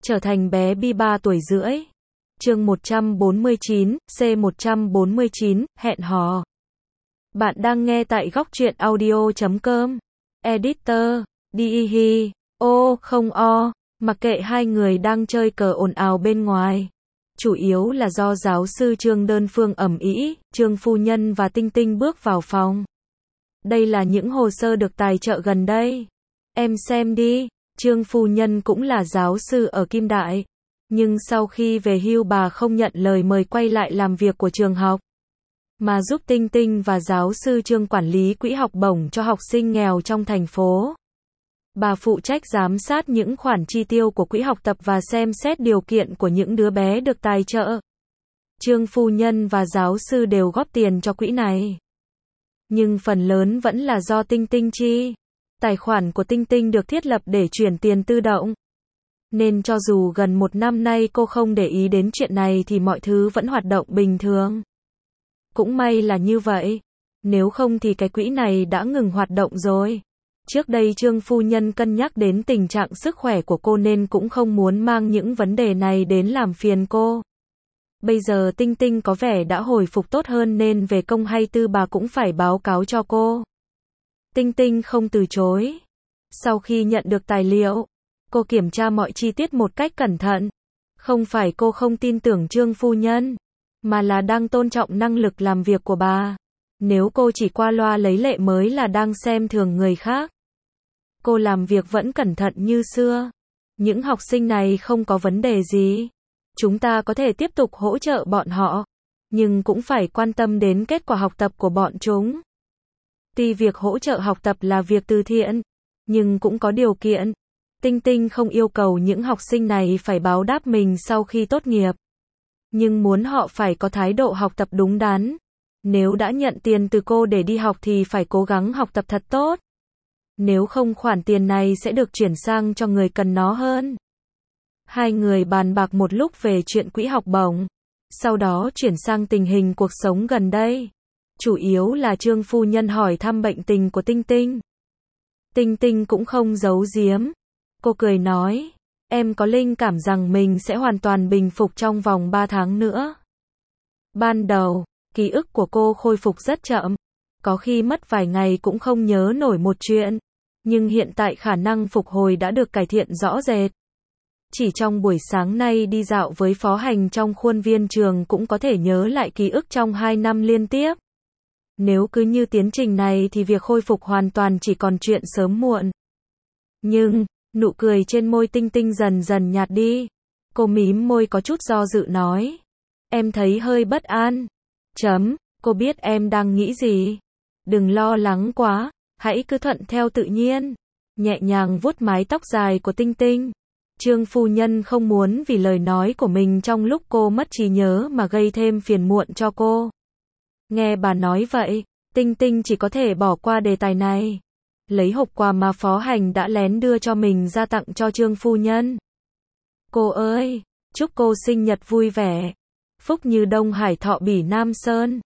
Trở thành bé Bi 3 tuổi rưỡi. Chương 149, C149, hẹn hò. Bạn đang nghe tại góc truyện audio.com. Editor, Dihi, không mặc kệ hai người đang chơi cờ ồn ào bên ngoài. Chủ yếu là do giáo sư Trương đơn phương ầm ĩ, Trương phu nhân và Tinh Tinh bước vào phòng. Đây là những hồ sơ được tài trợ gần đây. Em xem đi. Trương phu nhân cũng là giáo sư ở Kim Đại. Nhưng sau khi về hưu bà không nhận lời mời quay lại làm việc của trường học, mà giúp Tinh Tinh và giáo sư Trương quản lý quỹ học bổng cho học sinh nghèo trong thành phố. Bà phụ trách giám sát những khoản chi tiêu của quỹ học tập và xem xét điều kiện của những đứa bé được tài trợ. Trương phu nhân và giáo sư đều góp tiền cho quỹ này. Nhưng phần lớn vẫn là do Tinh Tinh chi. Tài khoản của Tinh Tinh được thiết lập để chuyển tiền tự động. Nên cho dù gần một năm nay cô không để ý đến chuyện này thì mọi thứ vẫn hoạt động bình thường. Cũng may là như vậy. Nếu không thì cái quỹ này đã ngừng hoạt động rồi. Trước đây Trương phu nhân cân nhắc đến tình trạng sức khỏe của cô nên cũng không muốn mang những vấn đề này đến làm phiền cô. Bây giờ Tinh Tinh có vẻ đã hồi phục tốt hơn nên về công hay tư bà cũng phải báo cáo cho cô. Tinh Tinh không từ chối. Sau khi nhận được tài liệu, cô kiểm tra mọi chi tiết một cách cẩn thận. Không phải cô không tin tưởng Trương phu nhân, mà là đang tôn trọng năng lực làm việc của bà. Nếu cô chỉ qua loa lấy lệ mới là đang xem thường người khác. Cô làm việc vẫn cẩn thận như xưa. Những học sinh này không có vấn đề gì. Chúng ta có thể tiếp tục hỗ trợ bọn họ, nhưng cũng phải quan tâm đến kết quả học tập của bọn chúng. Tuy việc hỗ trợ học tập là việc từ thiện, nhưng cũng có điều kiện. Tinh Tinh không yêu cầu những học sinh này phải báo đáp mình sau khi tốt nghiệp, nhưng muốn họ phải có thái độ học tập đúng đắn. Nếu đã nhận tiền từ cô để đi học thì phải cố gắng học tập thật tốt. Nếu không khoản tiền này sẽ được chuyển sang cho người cần nó hơn. Hai người bàn bạc một lúc về chuyện quỹ học bổng, sau đó chuyển sang tình hình cuộc sống gần đây. Chủ yếu là Trương phu nhân hỏi thăm bệnh tình của Tinh Tinh. Tinh Tinh cũng không giấu giếm. Cô cười nói, em có linh cảm rằng mình sẽ hoàn toàn bình phục trong vòng 3 tháng nữa. Ban đầu, ký ức của cô khôi phục rất chậm. Có khi mất vài ngày cũng không nhớ nổi một chuyện. Nhưng hiện tại khả năng phục hồi đã được cải thiện rõ rệt. Chỉ trong buổi sáng nay đi dạo với phó hành trong khuôn viên trường cũng có thể nhớ lại ký ức trong 2 năm liên tiếp. Nếu cứ như tiến trình này thì việc khôi phục hoàn toàn chỉ còn chuyện sớm muộn. Nhưng, nụ cười trên môi Tinh Tinh dần dần nhạt đi. Cô mím môi có chút do dự nói. Em thấy hơi bất an. Cô biết em đang nghĩ gì. Đừng lo lắng quá, hãy cứ thuận theo tự nhiên. Nhẹ nhàng vuốt mái tóc dài của Tinh Tinh. Trương phu nhân không muốn vì lời nói của mình trong lúc cô mất trí nhớ mà gây thêm phiền muộn cho cô. Nghe bà nói vậy, Tinh Tinh chỉ có thể bỏ qua đề tài này. Lấy hộp quà mà phó hành đã lén đưa cho mình ra tặng cho Trương phu nhân. Cô ơi, chúc cô sinh nhật vui vẻ. Phúc như Đông Hải thọ bỉ Nam Sơn.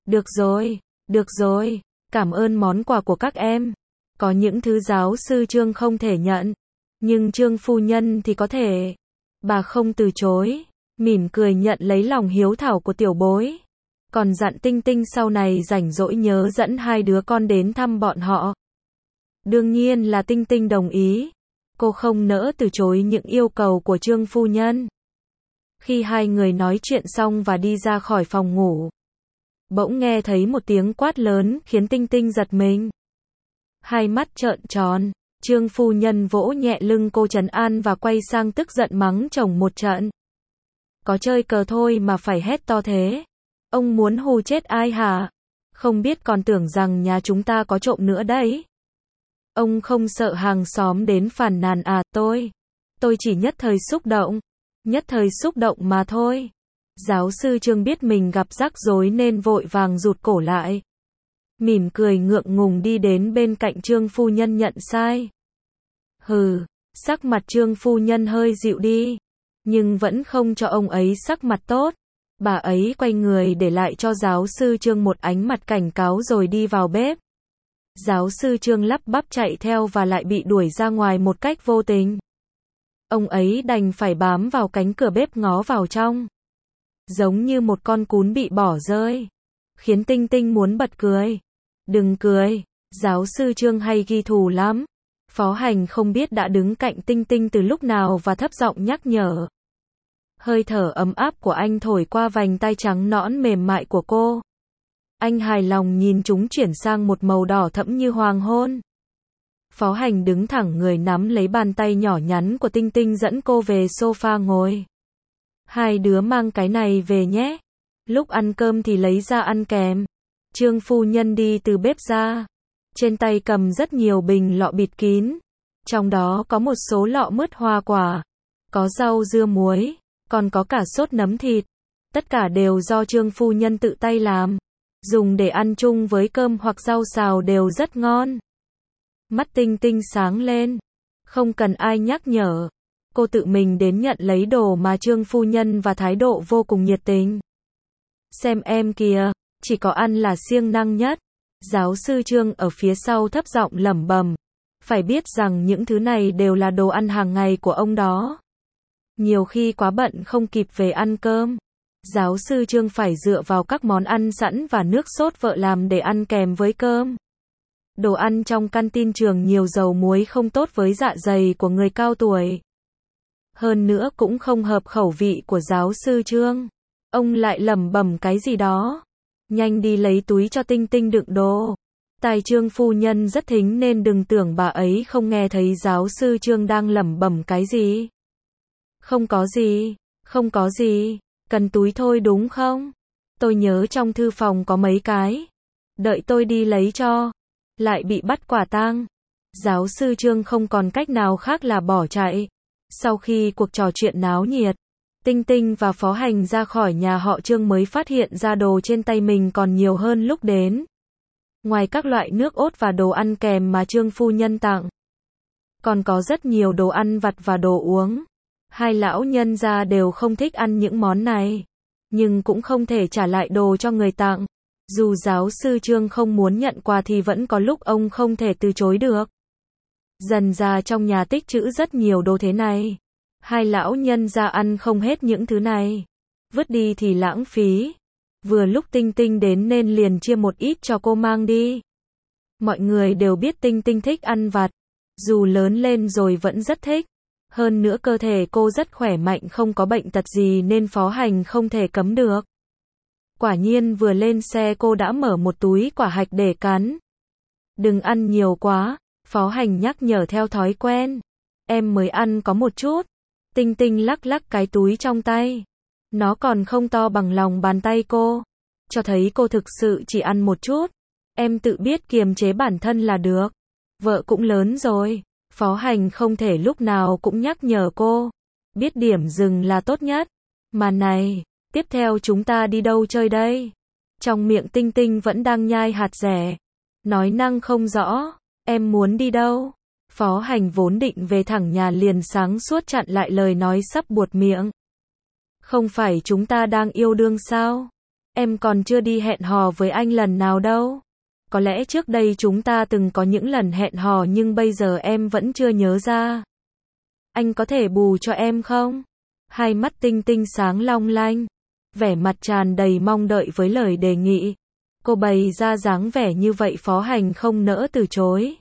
Được rồi, cảm ơn món quà của các em. Có những thứ giáo sư Trương không thể nhận, nhưng Trương phu nhân thì có thể. Bà không từ chối, mỉm cười nhận lấy lòng hiếu thảo của tiểu bối. Còn dặn Tinh Tinh sau này rảnh rỗi nhớ dẫn hai đứa con đến thăm bọn họ. Đương nhiên là Tinh Tinh đồng ý. Cô không nỡ từ chối những yêu cầu của Trương phu nhân. Khi hai người nói chuyện xong và đi ra khỏi phòng ngủ, bỗng nghe thấy một tiếng quát lớn khiến Tinh Tinh giật mình. Hai mắt trợn tròn, Trương phu nhân vỗ nhẹ lưng cô trấn an và quay sang tức giận mắng chồng một trận. Có chơi cờ thôi mà phải hét to thế. Ông muốn hù chết ai hả? Không biết còn tưởng rằng nhà chúng ta có trộm nữa đấy. Ông không sợ hàng xóm đến phàn nàn à? Tôi chỉ nhất thời xúc động mà thôi. Giáo sư Trương biết mình gặp rắc rối nên vội vàng rụt cổ lại. Mỉm cười ngượng ngùng đi đến bên cạnh Trương phu nhân nhận sai. Sắc mặt Trương phu nhân hơi dịu đi, nhưng vẫn không cho ông ấy sắc mặt tốt. Bà ấy quay người để lại cho giáo sư Trương một ánh mặt cảnh cáo rồi đi vào bếp. Giáo sư Trương lắp bắp chạy theo và lại bị đuổi ra ngoài một cách vô tình. Ông ấy đành phải bám vào cánh cửa bếp ngó vào trong. Giống như một con cún bị bỏ rơi. Khiến Tinh Tinh muốn bật cười. Đừng cười, giáo sư Trương hay ghi thù lắm. Phó Hành không biết đã đứng cạnh Tinh Tinh từ lúc nào và thấp giọng nhắc nhở. Hơi thở ấm áp của anh thổi qua vành tai trắng nõn mềm mại của cô. Anh hài lòng nhìn chúng chuyển sang một màu đỏ thẫm như hoàng hôn. Phó Hành đứng thẳng người nắm lấy bàn tay nhỏ nhắn của Tinh Tinh dẫn cô về sofa ngồi. Hai đứa mang cái này về nhé. Lúc ăn cơm thì lấy ra ăn kèm. Trương phu nhân đi từ bếp ra. Trên tay cầm rất nhiều bình lọ bịt kín. Trong đó có một số lọ mứt hoa quả. Có rau dưa muối. Còn có cả sốt nấm thịt. Tất cả đều do Trương phu nhân tự tay làm. Dùng để ăn chung với cơm hoặc rau xào đều rất ngon. Mắt Tinh Tinh sáng lên. Không cần ai nhắc nhở. Cô tự mình đến nhận lấy đồ mà Trương phu nhân và thái độ vô cùng nhiệt tình. Xem em kìa, chỉ có ăn là siêng năng nhất. Giáo sư Trương ở phía sau thấp giọng lẩm bẩm. Phải biết rằng những thứ này đều là đồ ăn hàng ngày của ông đó. Nhiều khi quá bận không kịp về ăn cơm. Giáo sư Trương phải dựa vào các món ăn sẵn và nước sốt vợ làm để ăn kèm với cơm. Đồ ăn trong canteen trường nhiều dầu muối không tốt với dạ dày của người cao tuổi. Hơn nữa cũng không hợp khẩu vị của giáo sư Trương. Ông lại lẩm bẩm cái gì đó. Nhanh đi lấy túi cho Tinh Tinh đựng đồ. Tai Trương phu nhân rất thính nên đừng tưởng bà ấy không nghe thấy giáo sư Trương đang lẩm bẩm cái gì. Không có gì, không có gì, cần túi thôi đúng không? Tôi nhớ trong thư phòng có mấy cái. Đợi tôi đi lấy cho. Lại bị bắt quả tang. Giáo sư Trương không còn cách nào khác là bỏ chạy. Sau khi cuộc trò chuyện náo nhiệt, Tinh Tinh và Phó Hành ra khỏi nhà họ Trương mới phát hiện ra đồ trên tay mình còn nhiều hơn lúc đến. Ngoài các loại nước ốt và đồ ăn kèm mà Trương phu nhân tặng, còn có rất nhiều đồ ăn vặt và đồ uống. Hai lão nhân gia đều không thích ăn những món này, nhưng cũng không thể trả lại đồ cho người tặng. Dù giáo sư Trương không muốn nhận quà thì vẫn có lúc ông không thể từ chối được. Dần ra trong nhà tích trữ rất nhiều đồ thế này. Hai lão nhân gia ăn không hết những thứ này. Vứt đi thì lãng phí. Vừa lúc Tinh Tinh đến nên liền chia một ít cho cô mang đi. Mọi người đều biết Tinh Tinh thích ăn vặt. Dù lớn lên rồi vẫn rất thích. Hơn nữa cơ thể cô rất khỏe mạnh không có bệnh tật gì nên Phó Hành không thể cấm được. Quả nhiên vừa lên xe cô đã mở một túi quả hạch để cắn. Đừng ăn nhiều quá, Phó Hành nhắc nhở theo thói quen. Em mới ăn có một chút. Tinh Tinh lắc lắc cái túi trong tay. Nó còn không to bằng lòng bàn tay cô. Cho thấy cô thực sự chỉ ăn một chút. Em tự biết kiềm chế bản thân là được. Vợ cũng lớn rồi. Phó Hành không thể lúc nào cũng nhắc nhở cô. Biết điểm dừng là tốt nhất. Mà này, tiếp theo chúng ta đi đâu chơi đây? Trong miệng Tinh Tinh vẫn đang nhai hạt dẻ. Nói năng không rõ. Em muốn đi đâu? Phó Hành vốn định về thẳng nhà liền sáng suốt chặn lại lời nói sắp buột miệng. Không phải chúng ta đang yêu đương sao? Em còn chưa đi hẹn hò với anh lần nào đâu. Có lẽ trước đây chúng ta từng có những lần hẹn hò nhưng bây giờ em vẫn chưa nhớ ra. Anh có thể bù cho em không? Hai mắt Tinh Tinh sáng long lanh. Vẻ mặt tràn đầy mong đợi với lời đề nghị. Cô bày ra dáng vẻ như vậy Phó Hành không nỡ từ chối.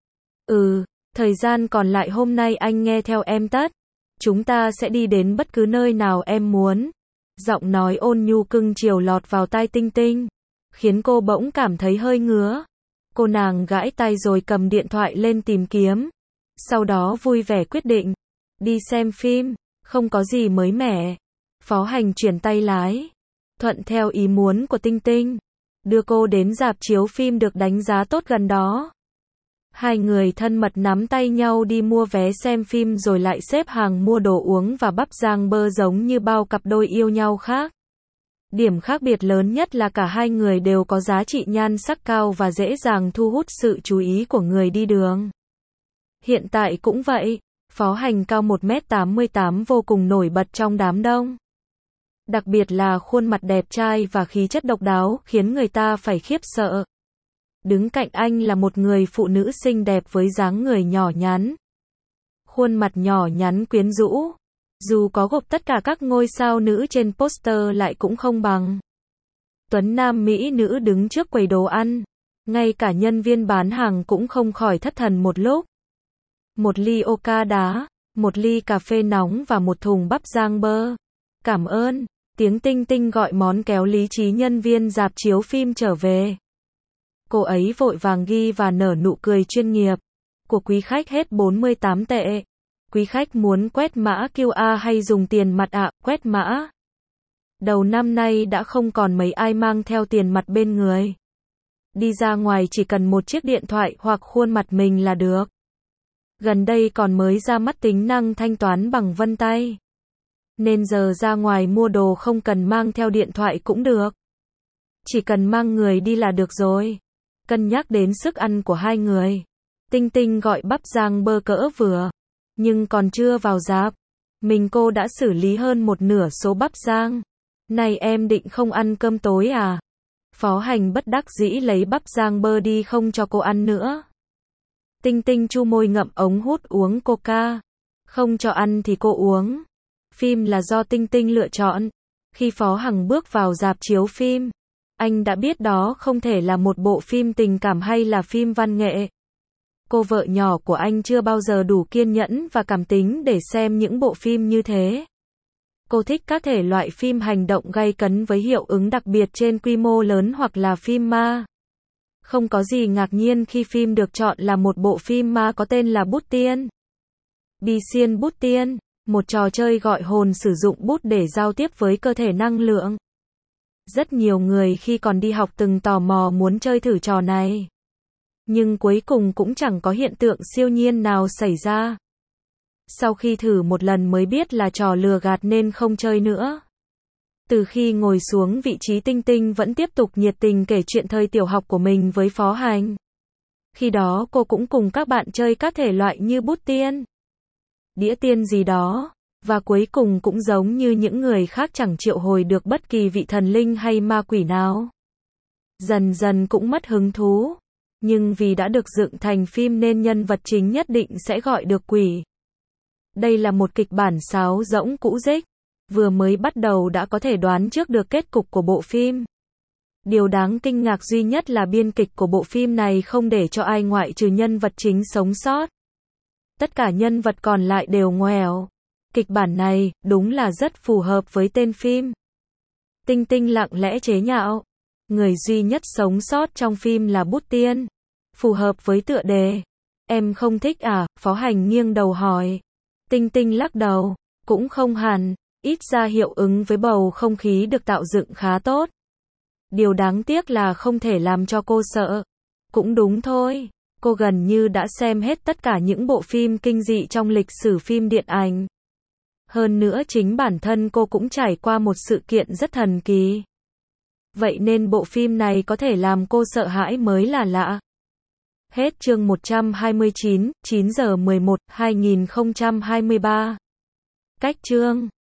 Thời gian còn lại hôm nay anh nghe theo em tất. Chúng ta sẽ đi đến bất cứ nơi nào em muốn. Giọng nói ôn nhu cưng chiều lọt vào tai Tinh Tinh, khiến cô bỗng cảm thấy hơi ngứa. Cô nàng gãi tay rồi cầm điện thoại lên tìm kiếm. Sau đó vui vẻ quyết định. Đi xem phim, không có gì mới mẻ. Phó Hành chuyển tay lái. Thuận theo ý muốn của Tinh Tinh. Đưa cô đến rạp chiếu phim được đánh giá tốt gần đó. Hai người thân mật nắm tay nhau đi mua vé xem phim rồi lại xếp hàng mua đồ uống và bắp rang bơ giống như bao cặp đôi yêu nhau khác. Điểm khác biệt lớn nhất là cả hai người đều có giá trị nhan sắc cao và dễ dàng thu hút sự chú ý của người đi đường. Hiện tại cũng vậy, Phó Hành cao 1m88 vô cùng nổi bật trong đám đông. Đặc biệt là khuôn mặt đẹp trai và khí chất độc đáo khiến người ta phải khiếp sợ. Đứng cạnh anh là một người phụ nữ xinh đẹp với dáng người nhỏ nhắn. khuôn mặt nhỏ nhắn quyến rũ. Dù có gộp tất cả các ngôi sao nữ trên poster lại cũng không bằng. Tuấn nam mỹ nữ đứng trước quầy đồ ăn. Ngay cả nhân viên bán hàng cũng không khỏi thất thần một lúc. Một ly Oca đá, một ly cà phê nóng và một thùng bắp rang bơ. Cảm ơn. Tiếng tinh tinh gọi món kéo lý trí nhân viên rạp chiếu phim trở về. Cô ấy vội vàng ghi và nở nụ cười chuyên nghiệp. Của quý khách hết 48 tệ. Quý khách muốn quét mã QR hay dùng tiền mặt ạ? Quét mã. Đầu năm nay đã không còn mấy ai mang theo tiền mặt bên người. Đi ra ngoài chỉ cần một chiếc điện thoại hoặc khuôn mặt mình là được. Gần đây còn mới ra mắt tính năng thanh toán bằng vân tay. Nên giờ ra ngoài mua đồ không cần mang theo điện thoại cũng được. Chỉ cần mang người đi là được rồi. Cân nhắc đến sức ăn của hai người. Tinh Tinh gọi bắp rang bơ cỡ vừa. Nhưng còn chưa vào rạp. Mình cô đã xử lý hơn một nửa số bắp rang. Này em định không ăn cơm tối à? Phó Hành bất đắc dĩ lấy bắp rang bơ đi không cho cô ăn nữa. Tinh Tinh chu môi ngậm ống hút uống coca. Không cho ăn thì cô uống. Phim là do Tinh Tinh lựa chọn. Khi Phó Hằng bước vào rạp chiếu phim, anh đã biết đó không thể là một bộ phim tình cảm hay là phim văn nghệ. Cô vợ nhỏ của anh chưa bao giờ đủ kiên nhẫn và cảm tính để xem những bộ phim như thế. Cô thích các thể loại phim hành động gay cấn với hiệu ứng đặc biệt trên quy mô lớn hoặc là phim ma. Không có gì ngạc nhiên khi phim được chọn là một bộ phim ma có tên là Bút Tiên. Bi Xiên Bút Tiên, một trò chơi gọi hồn sử dụng bút để giao tiếp với cơ thể năng lượng. Rất nhiều người khi còn đi học từng tò mò muốn chơi thử trò này. Nhưng cuối cùng cũng chẳng có hiện tượng siêu nhiên nào xảy ra. Sau khi thử một lần mới biết là trò lừa gạt nên không chơi nữa. Từ khi ngồi xuống vị trí Tinh Tinh vẫn tiếp tục nhiệt tình kể chuyện thời tiểu học của mình với Phó Hành. Khi đó cô cũng cùng các bạn chơi các thể loại như bút tiên, đĩa tiên gì đó, và cuối cùng cũng giống như những người khác chẳng triệu hồi được bất kỳ vị thần linh hay ma quỷ nào. Dần dần cũng mất hứng thú. Nhưng vì đã được dựng thành phim nên nhân vật chính nhất định sẽ gọi được quỷ. Đây là một kịch bản sáo rỗng cũ rích. Vừa mới bắt đầu đã có thể đoán trước được kết cục của bộ phim. Điều đáng kinh ngạc duy nhất là biên kịch của bộ phim này không để cho ai ngoại trừ nhân vật chính sống sót. Tất cả nhân vật còn lại đều ngoẻo. Kịch bản này, đúng là rất phù hợp với tên phim. Tinh Tinh lặng lẽ chế nhạo. Người duy nhất sống sót trong phim là Bút Tiên. Phù hợp với tựa đề. Em không thích à? Phó Hành nghiêng đầu hỏi. Tinh Tinh lắc đầu. Cũng không hẳn. Ít ra hiệu ứng với bầu không khí được tạo dựng khá tốt. Điều đáng tiếc là không thể làm cho cô sợ. Cũng đúng thôi. Cô gần như đã xem hết tất cả những bộ phim kinh dị trong lịch sử phim điện ảnh. Hơn nữa chính bản thân cô cũng trải qua một sự kiện rất thần kỳ. Vậy nên bộ phim này có thể làm cô sợ hãi mới là lạ. Hết chương 129, 9 giờ 11, 2023. Cách chương